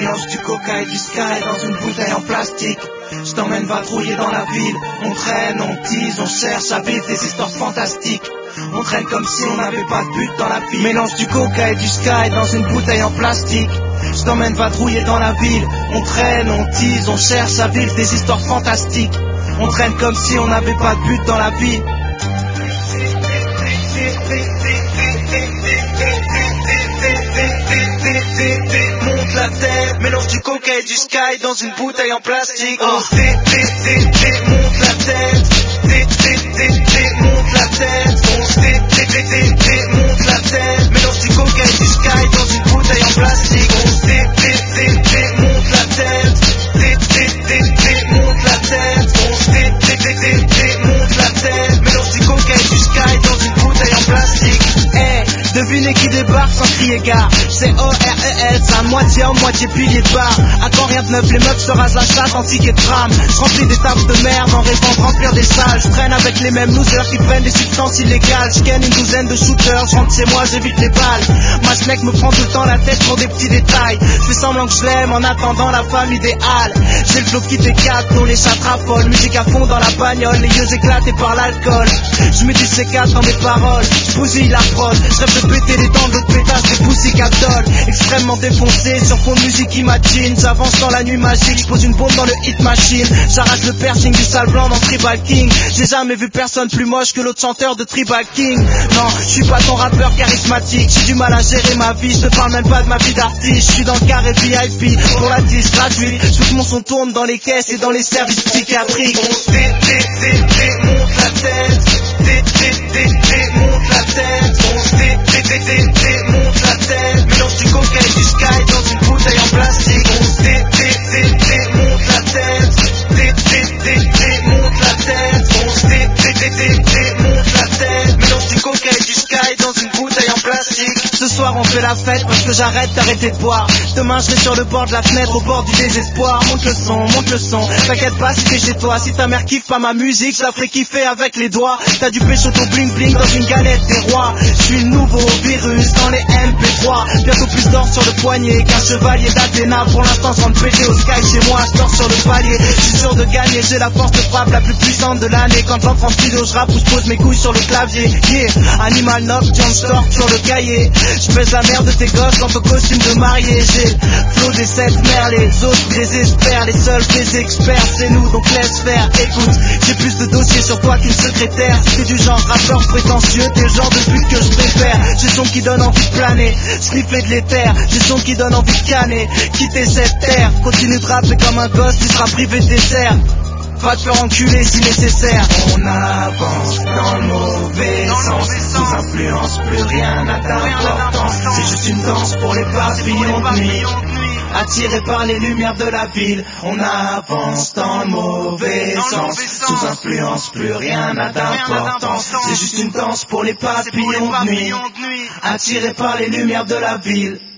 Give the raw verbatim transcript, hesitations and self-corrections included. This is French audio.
Mélange du coca et du sky dans une bouteille en plastique. Je t'emmène vadrouiller dans la ville. On traîne, on tease, on cherche à vivre des histoires fantastiques. On traîne comme si on n'avait pas de but dans la vie. Mélange du coca et du sky dans une bouteille en plastique. Je t'emmène vadrouiller dans la ville. On traîne, on tease, on cherche à vivre des histoires fantastiques. On traîne comme si on n'avait pas de but dans la vie. Monte la tête, mélange du coca et du sky dans une bouteille en plastique. Oh, monte la tête, monte la tête, monte la tête, mélange du coca et du sky dans une bouteille en plastique. Monte la tête, monte la tête, monte la tête, mélange du coca et du sky dans une bouteille en plastique. Hey, devinez qui débarque sans crier gare. C'est O R E S, à moitié homme, moitié pilier de bar. À quand rien de neuf, les meufs se rasent la chatte en ticket de tram. Je remplis des tables de merde en rêvant de remplir des salles. Je traîne avec les mêmes losers qui prennent des substances illégales. Je gagne une douzaine de shooters, je rentre chez moi, j'évite les balles. Ma mec me prend tout le temps la tête pour des petits détails. Je fais semblant que je l'aime en attendant la femme idéale. J'ai le flow qui t'écarte, dont les chats raffolent. Musique à fond dans la bagnole, les yeux éclatés par l'alcool. Je mets du C quatre dans mes paroles, je bousille la prod. Je rêve de péter les dents de l'autre pétasse des poussy capdol. Extrêmement défoncé, sur fond de musique imagine. J'avance dans la nuit magique, je pose une bombe dans le hit machine. J'arrache le piercing du sale blanc dans Tribal King. J'ai jamais vu personne plus moche que l'autre chanteur de Tribal King. Non, je suis pas ton rappeur charismatique. J'ai du mal à gérer ma vie, je te parle même pas de ma vie d'artiste. Je suis dans le carré V I P, pour la dix gratuite. Tout mon son tourne dans les caisses et dans les services psychiatriques. Monte la tête, monte la tête, monte la tête, mélange du coca et du sky dans une bouteille en plastique. Monte la tête, monte la tête, monte la tête, mélange du coca et du sky dans une bouteille en plastique. Ce soir on fait la fête parce que j'arrête d'arrêter de boire. Demain je serai sur le bord de la fenêtre, au bord du désespoir. Monte le son, monte le son, t'inquiète pas si t'es chez toi. Si ta mère kiffe pas ma musique, je la ferai kiffer avec les doigts. T'as du pécho au bling bling dans une galette des rois. Je suis le nouveau virus dans les M P trois. Bientôt plus d'or sur le poignet qu'un chevalier d'Athéna. Pour l'instant je rentre péter au sky chez moi, je dors sur le palier. Je suis sûr de gagner, j'ai la force de frappe la plus puissante de l'année. Quand j'entre en studio je rappe ou je pose mes couilles sur le clavier. Yeah, animal nocturne, je dors sur le cahier. Je pèse la merde de tes gosses dans ton costume de marié. J'ai le flow des sept mères, les autres désespèrent. Les seuls des experts c'est nous, donc laisse faire. Écoute, j'ai plus de dossiers sur toi qu'une secrétaire. Si t'es du genre rappeur prétentieux, t'es le genre de pute que je préfère. J'ai son qui donne envie de planer, sniffer de l'éther. J'ai son qui donne envie de canner, quitter cette terre. Continue de rapper comme un gosse, tu seras privé de dessert. Va te faire enculer si nécessaire. On avance dans le mauvais sens, sous influence, plus rien n'a d'importance. C'est juste une danse pour les papillons de nuit, attirés par les lumières de la ville. On avance dans le mauvais sens, sous influence, plus rien n'a d'importance. C'est juste une danse pour les papillons de nuit, attirés par les lumières de la ville.